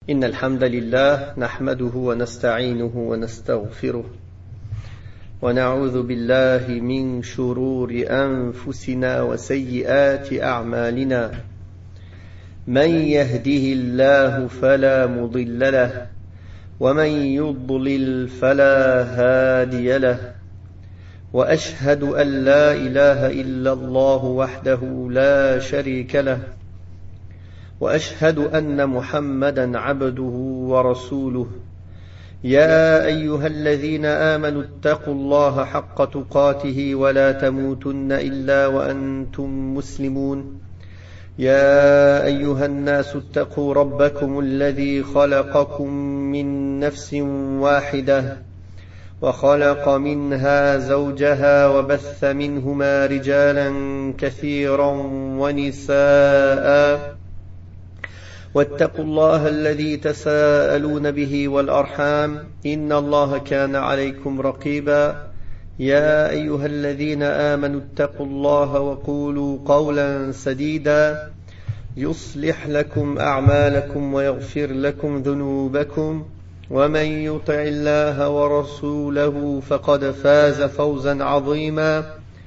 إن الحمد لله نحمده ونستعينه ونستغفره ونعوذ بالله من شرور أنفسنا وسيئات أعمالنا من يهده الله فلا مضل له ومن يضلل فلا هادي له وأشهد أن لا إله إلا الله وحده لا شريك له وأشهد أن محمدا عبده ورسوله يا أيها الذين آمنوا اتقوا الله حق تقاته ولا تموتن إلا وأنتم مسلمون يا أيها الناس اتقوا ربكم الذي خلقكم من نفس واحدة وخلق منها زوجها وبث منهما رجالا كثيرا ونساء واتقوا الله الذي تساءلون به والأرحام إن الله كان عليكم رقيبا يا أيها الذين آمنوا اتقوا الله وقولوا قولا سديدا يصلح لكم أعمالكم ويغفر لكم ذنوبكم ومن يطع الله ورسوله فقد فاز فوزا عظيما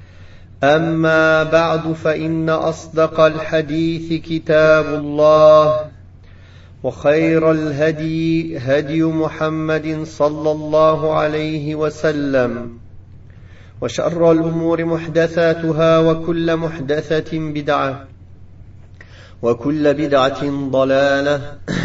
أما بعد فإن أصدق الحديث كتاب الله وخير الهدي هدي محمد صلى الله عليه وسلم وشر الأمور محدثاتها وكل محدثة بدعة وكل بدعة ضلالة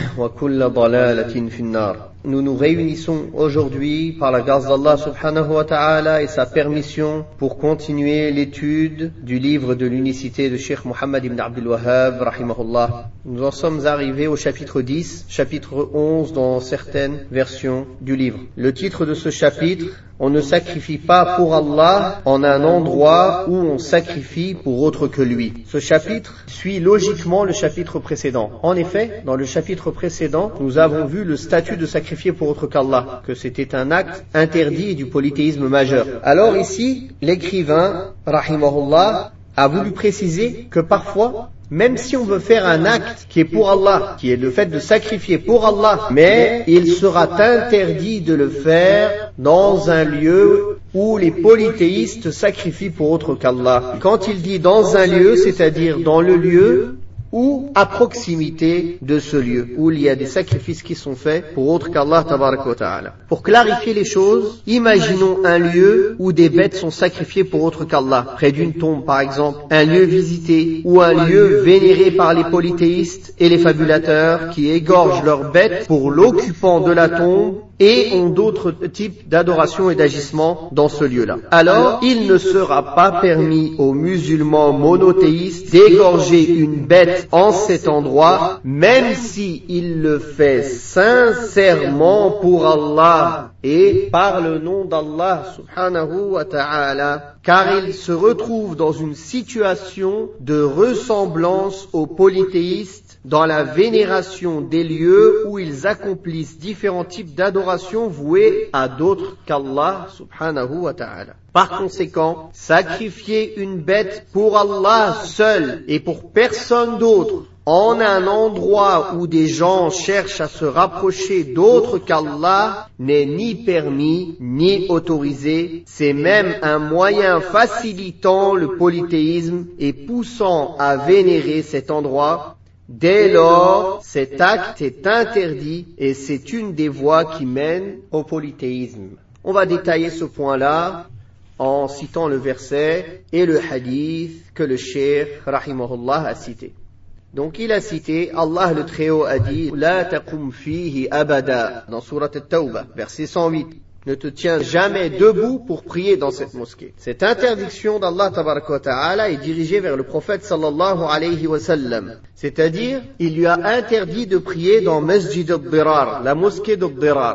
وكل ضلالة في النار. Nous nous réunissons aujourd'hui par la grâce d'Allah subhanahu wa ta'ala et sa permission pour continuer l'étude du livre de l'unicité de Cheikh Mohammed ibn Abdul Wahhab rahimahullah. Nous en sommes arrivés au chapitre 10, chapitre 11 dans certaines versions du livre. Le titre de ce chapitre: on ne sacrifie pas pour Allah en un endroit où on sacrifie pour autre que lui. Ce chapitre suit logiquement le chapitre précédent. En effet, dans le chapitre précédent, nous avons vu le statut de sacrifier pour autre qu'Allah, que c'était un acte interdit du polythéisme majeur. Alors ici, l'écrivain, rahimahullah, a voulu préciser que parfois, même si on veut faire un acte qui est pour Allah, qui est le fait de sacrifier pour Allah, mais il sera interdit de le faire dans un lieu où les polythéistes sacrifient pour autre qu'Allah. Quand il dit dans un lieu, c'est-à-dire dans le lieu ou à proximité de ce lieu où il y a des sacrifices qui sont faits pour autre qu'Allah tabaraka wa ta'ala. Pour clarifier les choses, imaginons un lieu où des bêtes sont sacrifiées pour autre qu'Allah, près d'une tombe par exemple, un lieu visité ou un lieu vénéré par les polythéistes et les fabulateurs qui égorgent leurs bêtes pour l'occupant de la tombe et ont d'autres types d'adoration et d'agissement dans ce lieu-là. Alors, il ne sera pas permis aux musulmans monothéistes d'égorger une bête en cet endroit, même si il le fait sincèrement pour Allah et par le nom d'Allah subhanahu wa ta'ala, car il se retrouve dans une situation de ressemblance aux polythéistes dans la vénération des lieux où ils accomplissent différents types d'adoration voués à d'autres qu'Allah subhanahu wa ta'ala. Par conséquent, sacrifier une bête pour Allah seul et pour personne d'autre en un endroit où des gens cherchent à se rapprocher d'autres qu'Allah n'est ni permis ni autorisé. C'est même un moyen facilitant le polythéisme et poussant à vénérer cet endroit. Dès lors, cet acte est interdit et c'est une des voies qui mènent au polythéisme. On va détailler ce point-là en citant le verset et le hadith que le cheikh rahimahullah a cité. Donc il a cité, Allah le Très-Haut a dit: La taqum fihi abada, dans Surat At-Tawbah, verset 108. Ne te tiens jamais debout pour prier dans cette mosquée. Cette interdiction d'Allah tabaraka wa ta'ala est dirigée vers le prophète sallallahu alayhi wa sallam. C'est-à-dire, il lui a interdit de prier dans Masjid al-Dirar, la mosquée d'al-Dirar.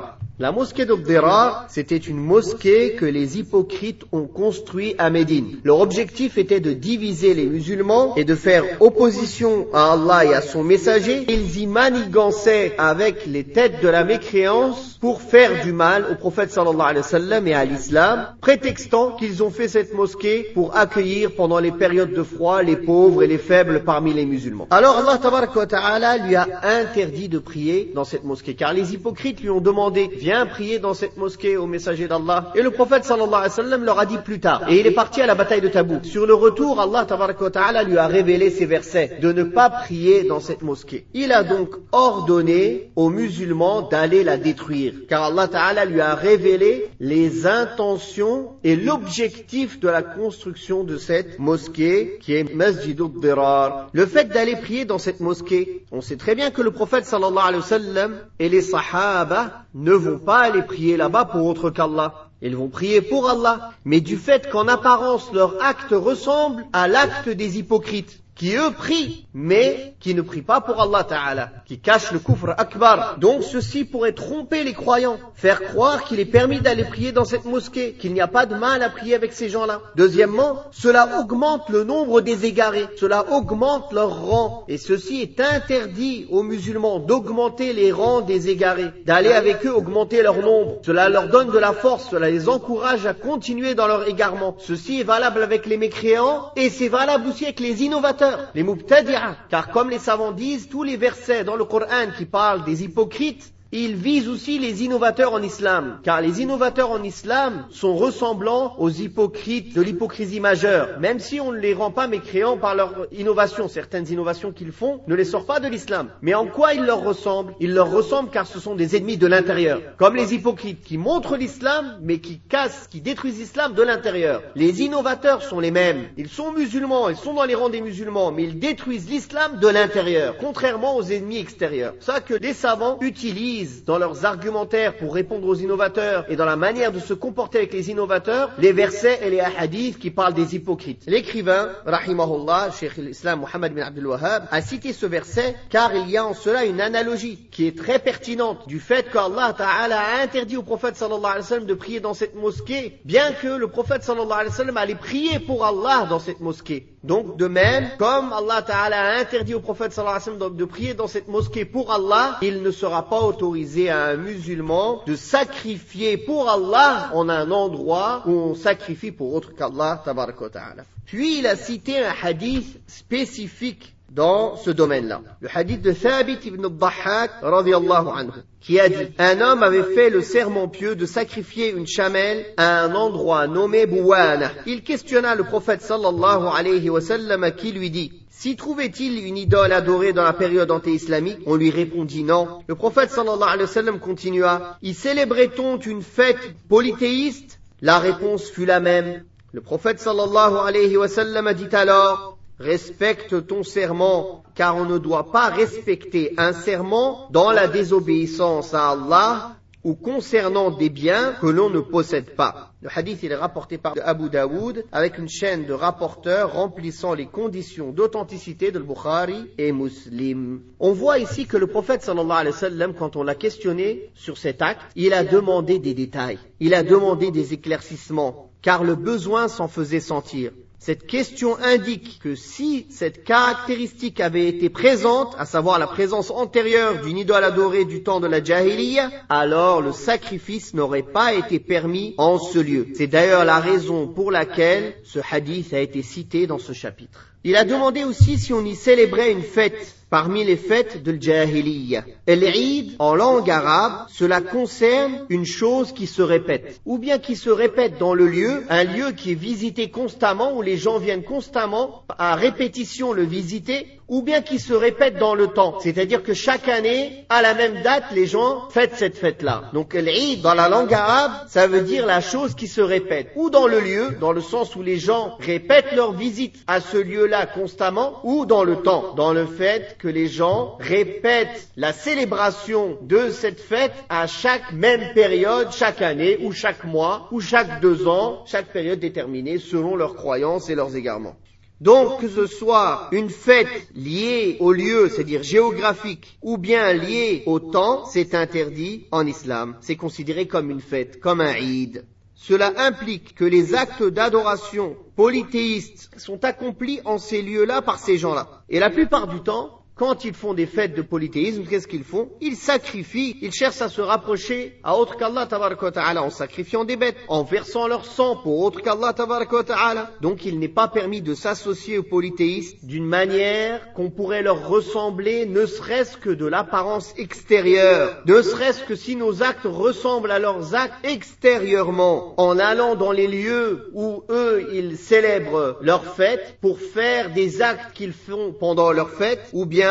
La mosquée d'Ad-Dirar, c'était une mosquée que les hypocrites ont construite à Médine. Leur objectif était de diviser les musulmans et de faire opposition à Allah et à son messager. Ils y manigançaient avec les têtes de la mécréance pour faire du mal au prophète sallallahu alayhi wa sallam et à l'islam, prétextant qu'ils ont fait cette mosquée pour accueillir pendant les périodes de froid les pauvres et les faibles parmi les musulmans. Alors Allah tabaraka wa ta'ala lui a interdit de prier dans cette mosquée, car les hypocrites lui ont demandé, viens prier dans cette mosquée au messager d'Allah. Et le prophète sallallahu alayhi wa sallam leur a dit plus tard. Et il est parti à la bataille de Tabouk. Sur le retour, Allah tabaraka wa ta'ala lui a révélé ces versets, de ne pas prier dans cette mosquée. Il a donc ordonné aux musulmans d'aller la détruire, car Allah ta'ala lui a révélé les intentions et l'objectif de la construction de cette mosquée qui est Masjid ad-Dirar. Le fait d'aller prier dans cette mosquée, on sait très bien que le prophète sallallahu alayhi wa sallam et les sahaba ne vont pas aller prier là-bas pour autre qu'Allah. Ils vont prier pour Allah, mais du fait qu'en apparence leur acte ressemble à l'acte des hypocrites, qui eux prient, mais qui ne prient pas pour Allah Ta'ala, qui cachent le kufr akbar. Donc ceci pourrait tromper les croyants, faire croire qu'il est permis d'aller prier dans cette mosquée, qu'il n'y a pas de mal à prier avec ces gens-là. Deuxièmement, cela augmente le nombre des égarés, cela augmente leur rang, et ceci est interdit aux musulmans d'augmenter les rangs des égarés, d'aller avec eux augmenter leur nombre. Cela leur donne de la force, cela les encourage à continuer dans leur égarement. Ceci est valable avec les mécréants, et c'est valable aussi avec les innovateurs, les mubtadi'a, car comme les savants disent, tous les versets dans le Coran qui parlent des hypocrites, ils visent aussi les innovateurs en islam, car les innovateurs en islam sont ressemblants aux hypocrites de l'hypocrisie majeure, même si on ne les rend pas mécréants par leur innovation. Certaines innovations qu'ils font ne les sortent pas de l'islam. Mais en quoi ils leur ressemblent? Ils leur ressemblent car ce sont des ennemis de l'intérieur, comme les hypocrites qui montrent l'islam, mais qui cassent, qui détruisent l'islam de l'intérieur. Les innovateurs sont les mêmes. Ils sont musulmans, ils sont dans les rangs des musulmans, mais ils détruisent l'islam de l'intérieur, contrairement aux ennemis extérieurs. C'est ça que les savants utilisent dans leurs argumentaires pour répondre aux innovateurs et dans la manière de se comporter avec les innovateurs, les versets et les hadiths qui parlent des hypocrites. L'écrivain, rahimahullah, Cheikh l'Islam Muhammad bin Abdul Wahhab, a cité ce verset car il y a en cela une analogie qui est très pertinente du fait qu'Allah Ta'ala a interdit au prophète sallallahu alayhi wa sallam de prier dans cette mosquée, bien que le prophète sallallahu alayhi wa sallam allait prier pour Allah dans cette mosquée. Donc de même, comme Allah Ta'ala a interdit au prophète sallallahu alayhi wa sallam de prier dans cette mosquée pour Allah, il ne sera pas autorisé à un musulman de sacrifier pour Allah en un endroit où on sacrifie pour autre qu'Allah tabaraka wa ta'ala. Puis il a cité un hadith spécifique dans ce domaine-là. Le hadith de Thabit ibn al-Dhahhak radiyallahu anhu, qui a dit, un homme avait fait le serment pieux de sacrifier une chamelle à un endroit nommé Bouwana. Il questionna le prophète sallallahu alayhi wa sallam qui lui dit, s'y trouvait-il une idole adorée dans la période anté-islamique? On lui répondit non. Le prophète sallallahu alayhi wa sallam continua, y célébrait-on une fête polythéiste? La réponse fut la même. Le prophète sallallahu alayhi wa sallam a dit alors, respecte ton serment, car on ne doit pas respecter un serment dans la désobéissance à Allah ou concernant des biens que l'on ne possède pas. Le hadith il est rapporté par Abu Daoud avec une chaîne de rapporteurs remplissant les conditions d'authenticité de Bukhari et Muslim. On voit ici que le prophète sallallahu alayhi wa sallam, quand on l'a questionné sur cet acte, il a demandé des détails, il a demandé des éclaircissements, car le besoin s'en faisait sentir. Cette question indique que si cette caractéristique avait été présente, à savoir la présence antérieure d'une idole adorée du temps de la Jahiliya, alors le sacrifice n'aurait pas été permis en ce lieu. C'est d'ailleurs la raison pour laquelle ce hadith a été cité dans ce chapitre. Il a demandé aussi si on y célébrait une fête parmi les fêtes de Jahiliya. L'Eid, en langue arabe, cela concerne une chose qui se répète, ou bien qui se répète dans le lieu, un lieu qui est visité constamment, où les gens viennent constamment à répétition le visiter, ou bien qui se répète dans le temps. C'est-à-dire que chaque année, à la même date, les gens fêtent cette fête-là. Donc l'Eid, dans la langue arabe, ça veut dire la chose qui se répète. Ou dans le lieu, dans le sens où les gens répètent leur visite à ce lieu-là constamment, ou dans le temps, dans le fait que les gens répètent la célébration de cette fête à chaque même période, chaque année, ou chaque mois, ou chaque 2 ans, chaque période déterminée selon leurs croyances et leurs égarements. Donc, que ce soit une fête liée au lieu, c'est-à-dire géographique, ou bien liée au temps, c'est interdit en islam. C'est considéré comme une fête, comme un Eid. Cela implique que les actes d'adoration polythéistes sont accomplis en ces lieux-là par ces gens-là. Et la plupart du temps, quand ils font des fêtes de polythéisme, qu'est-ce qu'ils font? Ils sacrifient, ils cherchent à se rapprocher à autre qu'Allah tabaraka wa ta'ala en sacrifiant des bêtes, en versant leur sang pour autre qu'Allah tabaraka wa ta'ala. Donc il n'est pas permis de s'associer aux polythéistes d'une manière qu'on pourrait leur ressembler, ne serait-ce que de l'apparence extérieure, ne serait-ce que si nos actes ressemblent à leurs actes extérieurement, en allant dans les lieux où eux, ils célèbrent leur fête pour faire des actes qu'ils font pendant leur fête, ou bien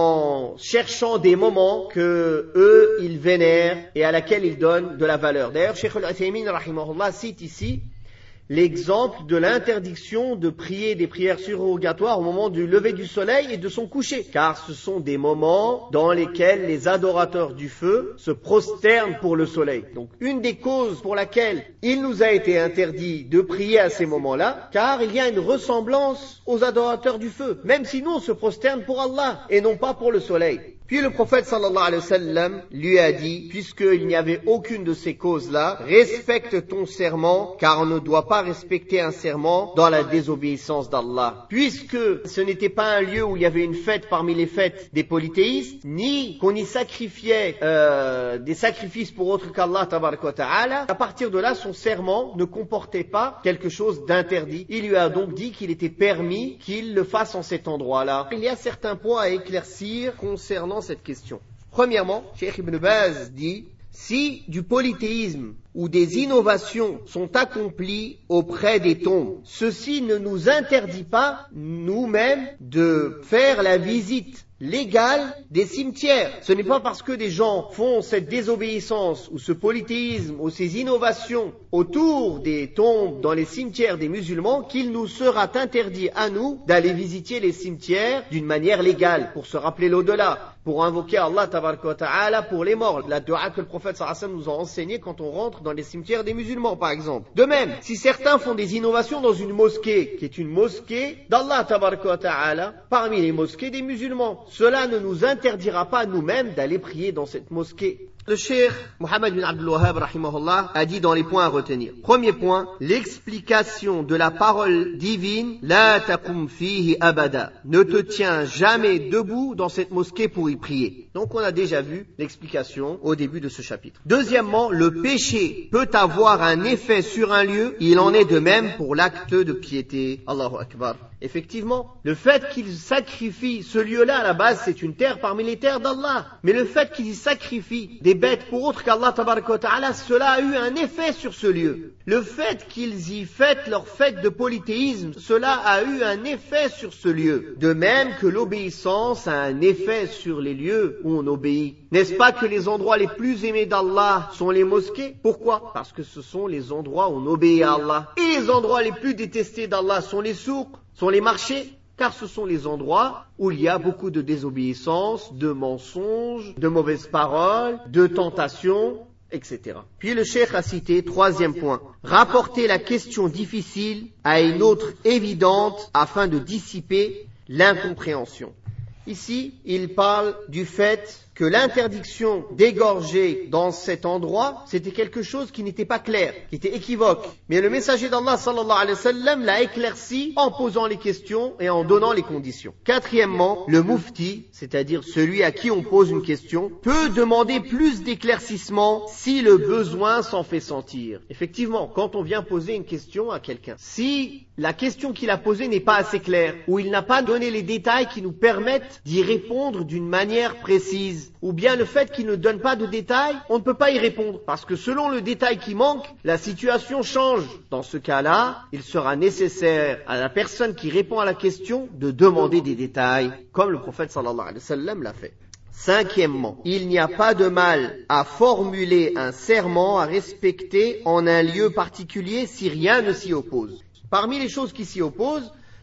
en cherchant des moments que eux ils vénèrent et à laquelle ils donnent de la valeur. D'ailleurs, Cheikh Al-Uthaymin rahimahullah cite ici l'exemple de l'interdiction de prier des prières surrogatoires au moment du lever du soleil et de son coucher, car ce sont des moments dans lesquels les adorateurs du feu se prosternent pour le soleil. Donc une des causes pour laquelle il nous a été interdit de prier à ces moments-là, car il y a une ressemblance aux adorateurs du feu, même si nous on se prosterne pour Allah et non pas pour le soleil. Puis le prophète sallallahu alayhi wa sallam lui a dit, puisqu'il n'y avait aucune de ces causes-là, respecte ton serment, car on ne doit pas respecter un serment dans la désobéissance d'Allah. Puisque ce n'était pas un lieu où il y avait une fête parmi les fêtes des polythéistes, ni qu'on y sacrifiait des sacrifices pour autre qu'Allah tabaraka wa ta'ala, à partir de là, son serment ne comportait pas quelque chose d'interdit. Il lui a donc dit qu'il était permis qu'il le fasse en cet endroit-là. Il y a certains points à éclaircir concernant cette question. Premièrement, Cheikh Ibn Baz dit, si du polythéisme ou des innovations sont accomplies auprès des tombes, ceci ne nous interdit pas nous-mêmes de faire la visite légale des cimetières. Ce n'est pas parce que des gens font cette désobéissance ou ce polythéisme ou ces innovations autour des tombes dans les cimetières des musulmans qu'il nous sera interdit à nous d'aller visiter les cimetières d'une manière légale pour se rappeler l'au-delà, pour invoquer Allah tabaraka wa ta'ala pour les morts, la dua que le prophète sallallahu alayhi wa sallam nous a enseigné quand on rentre dans les cimetières des musulmans par exemple. De même, si certains font des innovations dans une mosquée qui est une mosquée d'Allah tabaraka wa ta'ala parmi les mosquées des musulmans, cela ne nous interdira pas nous-mêmes d'aller prier dans cette mosquée. Le cheikh Mohammed bin Abdul Wahhab rahimahullah a dit dans les points à retenir. Premier point, l'explication de la parole divine, la taqum fihi abada, ne te tiens jamais debout dans cette mosquée pour y prier. Donc on a déjà vu l'explication au début de ce chapitre. Deuxièmement, le péché peut avoir un effet sur un lieu, il en est de même pour l'acte de piété. Allahu Akbar. Effectivement, le fait qu'il sacrifie ce lieu-là, à la base, c'est une terre parmi les terres d'Allah. Mais le fait qu'il y sacrifie des bêtes pour autre qu'Allah tabaraka wa ta'ala, cela a eu un effet sur ce lieu. Le fait qu'ils y fêtent leur fête de polythéisme, cela a eu un effet sur ce lieu. De même que l'obéissance a un effet sur les lieux où on obéit. N'est-ce pas que les endroits les plus aimés d'Allah sont les mosquées? Pourquoi? Parce que ce sont les endroits où on obéit à Allah. Et les endroits les plus détestés d'Allah sont les souks, sont les marchés, car ce sont les endroits où il y a beaucoup de désobéissance, de mensonges, de mauvaises paroles, de tentations, etc. Puis le cheikh a cité, troisième point, rapporter la question difficile à une autre évidente afin de dissiper l'incompréhension. Ici, il parle du fait que l'interdiction d'égorger dans cet endroit, c'était quelque chose qui n'était pas clair, qui était équivoque. Mais le messager d'Allah sallallahu alayhi wa sallam l'a éclairci en posant les questions et en donnant les conditions. Quatrièmement, le mufti, c'est-à-dire celui à qui on pose une question, peut demander plus d'éclaircissement si le besoin s'en fait sentir. Effectivement, quand on vient poser une question à quelqu'un, si la question qu'il a posée n'est pas assez claire, ou il n'a pas donné les détails qui nous permettent d'y répondre d'une manière précise, ou bien le fait qu'il ne donne pas de détails, on ne peut pas y répondre. Parce que selon le détail qui manque, la situation change. Dans ce cas-là, il sera nécessaire à la personne qui répond à la question de demander des détails, comme le prophète sallallahu alayhi wa sallam l'a fait. Cinquièmement, il n'y a pas de mal à formuler un serment à respecter en un lieu particulier si rien ne s'y oppose. Parmi les choses qui s'y opposent,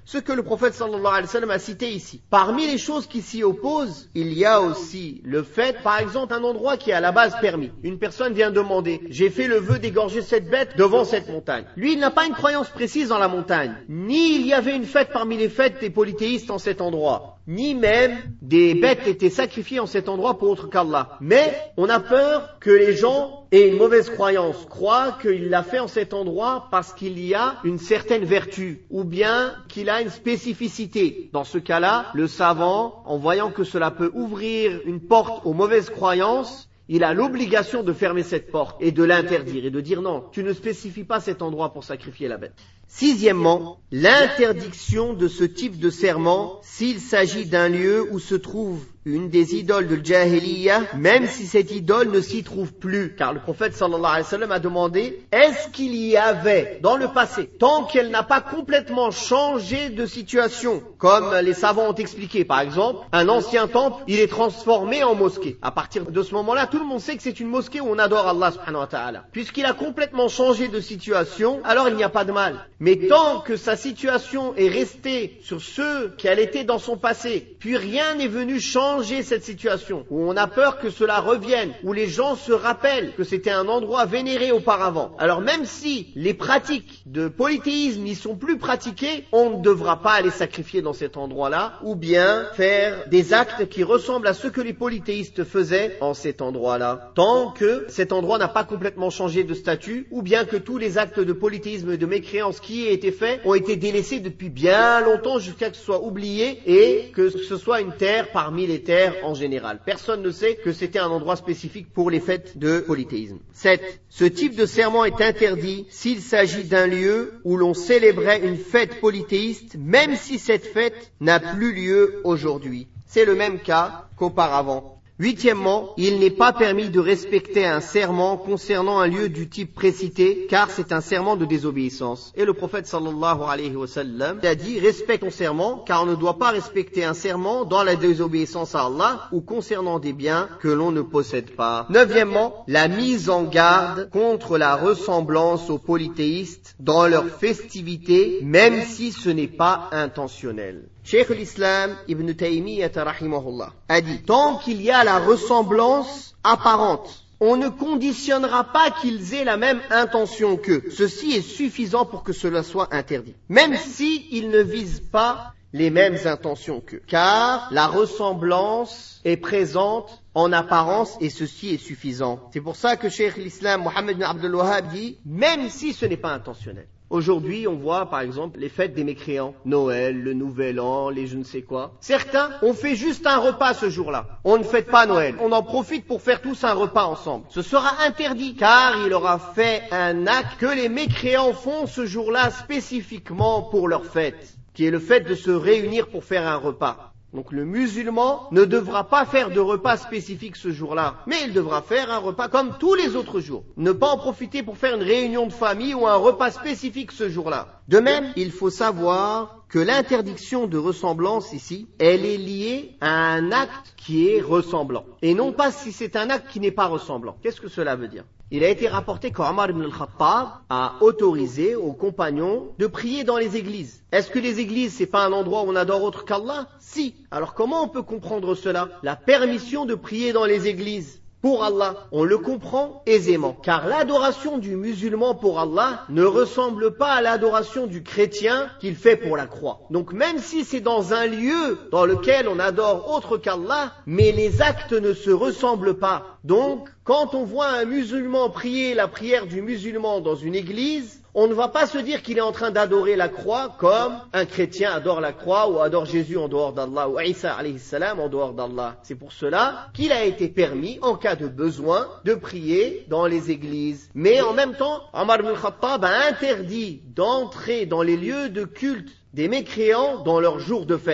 ce que le prophète sallallahu alayhi wa sallam a cité ici. Parmi les choses qui s'y opposent, il y a aussi le fait, par exemple, un endroit qui est à la base permis. Une personne vient demander, j'ai fait le vœu d'égorger cette bête devant cette montagne. Lui, il n'a pas une croyance précise dans la montagne. Ni il y avait une fête parmi les fêtes des polythéistes en cet endroit. Ni même des bêtes étaient sacrifiées en cet endroit pour autre qu'Allah. Mais on a peur que les gens aient une mauvaise croyance, croient qu'il l'a fait en cet endroit parce qu'il y a une certaine vertu, ou bien qu'il a une spécificité. Dans ce cas-là, le savant, en voyant que cela peut ouvrir une porte aux mauvaises croyances, il a l'obligation de fermer cette porte et de l'interdire et de dire non, tu ne spécifies pas cet endroit pour sacrifier la bête. Sixièmement, l'interdiction de ce type de serment s'il s'agit d'un lieu où se trouve une des idoles de Jahiliya, même si cette idole ne s'y trouve plus. Car le prophète sallallahu alayhi wa sallam a demandé, est-ce qu'il y avait dans le passé, tant qu'elle n'a pas complètement changé de situation, comme les savants ont expliqué, par exemple, un ancien temple, il est transformé en mosquée. À partir de ce moment-là, tout le monde sait que c'est une mosquée où on adore Allah subhanahu wa ta'ala. Puisqu'il a complètement changé de situation, alors il n'y a pas de mal. Mais tant que sa situation est restée sur ce qu'elle était dans son passé, puis rien n'est venu changer cette situation, où on a peur que cela revienne, où les gens se rappellent que c'était un endroit vénéré auparavant. Alors même si les pratiques de polythéisme n'y sont plus pratiquées, on ne devra pas aller sacrifier dans cet endroit-là, ou bien faire des actes qui ressemblent à ce que les polythéistes faisaient en cet endroit-là, tant que cet endroit n'a pas complètement changé de statut, ou bien que tous les actes de polythéisme et de mécréance qui aient été faits ont été délaissés depuis bien longtemps jusqu'à ce que ce soit oublié et que ce soit une terre parmi les terres en général. Personne ne sait que c'était un endroit spécifique pour les fêtes de polythéisme. 7. Ce type de serment est interdit s'il s'agit d'un lieu où l'on célébrait une fête polythéiste, même si cette fête n'a plus lieu aujourd'hui. C'est le même cas qu'auparavant. Huitièmement, il n'est pas permis de respecter un serment concernant un lieu du type précité, car c'est un serment de désobéissance. Et le prophète sallallahu alayhi wa sallam a dit, respecte ton serment, car on ne doit pas respecter un serment dans la désobéissance à Allah ou concernant des biens que l'on ne possède pas. Neuvièmement, la mise en garde contre la ressemblance aux polythéistes dans leurs festivités, même si ce n'est pas intentionnel. Cheikh l'Islam Ibn Taymiyyah rahimahullah a dit, tant qu'il y a la ressemblance apparente, on ne conditionnera pas qu'ils aient la même intention qu'eux. Ceci est suffisant pour que cela soit interdit, même s'ils ne visent pas les mêmes intentions qu'eux. Car la ressemblance est présente en apparence et ceci est suffisant. C'est pour ça que Cheikh l'Islam Mohammed bin Abdul Wahhab dit, même si ce n'est pas intentionnel. Aujourd'hui, on voit par exemple les fêtes des mécréants, Noël, le Nouvel An, les je ne sais quoi. Certains, on fait juste un repas ce jour-là. On ne fête pas Noël. On en profite pour faire tous un repas ensemble. Ce sera interdit car il aura fait un acte que les mécréants font ce jour-là spécifiquement pour leur fête, qui est le fait de se réunir pour faire un repas. Donc le musulman ne devra pas faire de repas spécifique ce jour-là, mais il devra faire un repas comme tous les autres jours. Ne pas en profiter pour faire une réunion de famille ou un repas spécifique ce jour-là. De même, il faut savoir que l'interdiction de ressemblance ici, elle est liée à un acte qui est ressemblant. Et non pas si c'est un acte qui n'est pas ressemblant. Qu'est-ce que cela veut dire ? Il a été rapporté qu'Omar ibn al-Khattab a autorisé aux compagnons de prier dans les églises. Est-ce que les églises, c'est pas un endroit où on adore autre qu'Allah ? Si. Alors comment on peut comprendre cela ? La permission de prier dans les églises pour Allah, on le comprend aisément. Car l'adoration du musulman pour Allah ne ressemble pas à l'adoration du chrétien qu'il fait pour la croix. Donc même si c'est dans un lieu dans lequel on adore autre qu'Allah, mais les actes ne se ressemblent pas. Donc, quand on voit un musulman prier la prière du musulman dans une église, on ne va pas se dire qu'il est en train d'adorer la croix comme un chrétien adore la croix ou adore Jésus en dehors d'Allah ou Isa alayhi salam en dehors d'Allah. C'est pour cela qu'il a été permis, en cas de besoin, de prier dans les églises. Mais en même temps, Omar ibn al-Khattab a interdit d'entrer dans les lieux de culte des mécréants dans leurs jours de fête.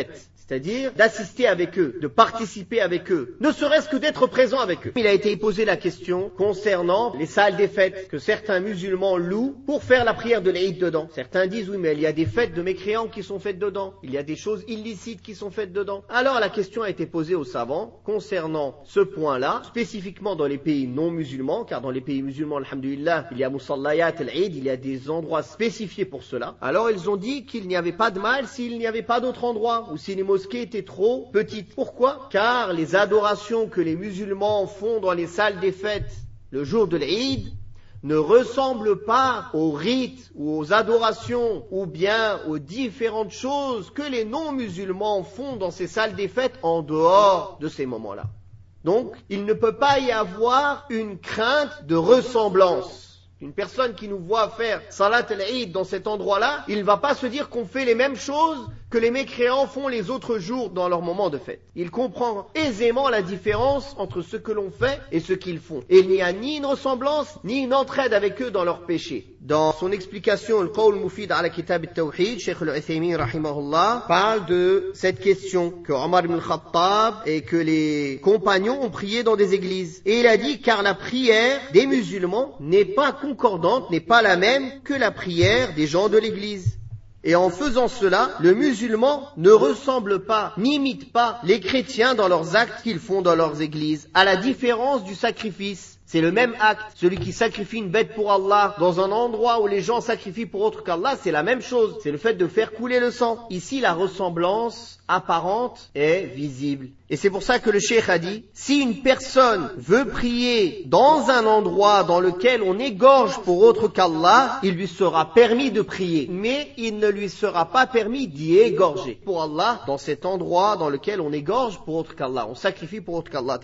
c'est-à-dire d'assister avec eux, de participer avec eux, ne serait-ce que d'être présent avec eux. Il a été posé la question concernant les salles des fêtes que certains musulmans louent pour faire la prière de l'Eid dedans. Certains disent oui, mais il y a des fêtes de mécréants qui sont faites dedans, il y a des choses illicites qui sont faites dedans. Alors la question a été posée aux savants concernant ce point-là, spécifiquement dans les pays non musulmans, car dans les pays musulmans, alhamdulillah, il y a Musallayat al-Eid, il y a des endroits spécifiés pour cela. Alors ils ont dit qu'il n'y avait pas de mal s'il n'y avait pas d'autres endroits, ou si les mosquées étaient trop petites. Pourquoi? Car les adorations que les musulmans font dans les salles des fêtes le jour de l'Eid ne ressemblent pas aux rites ou aux adorations ou bien aux différentes choses que les non-musulmans font dans ces salles des fêtes en dehors de ces moments-là. Donc, il ne peut pas y avoir une crainte de ressemblance. Une personne qui nous voit faire Salat al-Eid dans cet endroit-là, il ne va pas se dire qu'on fait les mêmes choses que les mécréants font les autres jours dans leur moment de fête. Il comprend aisément la différence entre ce que l'on fait et ce qu'ils font. Et il n'y a ni une ressemblance, ni une entraide avec eux dans leurs péchés. Dans son explication, le Qawl Mufid ala Kitab al-Tawhid, Cheikh al-Uthaymin rahimahullah parle de cette question que Omar ibn al-Khattab et que les compagnons ont prié dans des églises. Et il a dit, car la prière des musulmans n'est pas concordante, n'est pas la même que la prière des gens de l'église. Et en faisant cela, le musulman ne ressemble pas, n'imite pas les chrétiens dans leurs actes qu'ils font dans leurs églises, à la différence du sacrifice. C'est le même acte. Celui qui sacrifie une bête pour Allah dans un endroit où les gens sacrifient pour autre qu'Allah, c'est la même chose. C'est le fait de faire couler le sang. Ici, la ressemblance apparente est visible. Et c'est pour ça que le cheikh a dit, si une personne veut prier dans un endroit dans lequel on égorge pour autre qu'Allah, il lui sera permis de prier. Mais il ne lui sera pas permis d'y égorger pour Allah dans cet endroit dans lequel on égorge pour autre qu'Allah. On sacrifie pour autre qu'Allah.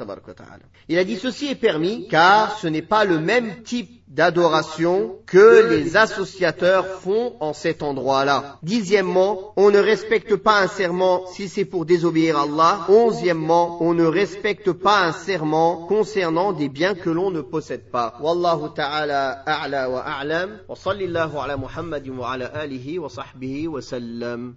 Il a dit, ceci est permis car ce n'est pas le même type d'adoration que les associateurs font en cet endroit-là. 10e, on ne respecte pas un serment si c'est pour désobéir à Allah. 11e, on ne respecte pas un serment concernant des biens que l'on ne possède pas. Wallahu ta'ala a'la wa a'lam. Wa sallallahu ala Muhammadin wa ala alihi wa sahbihi wa sallam.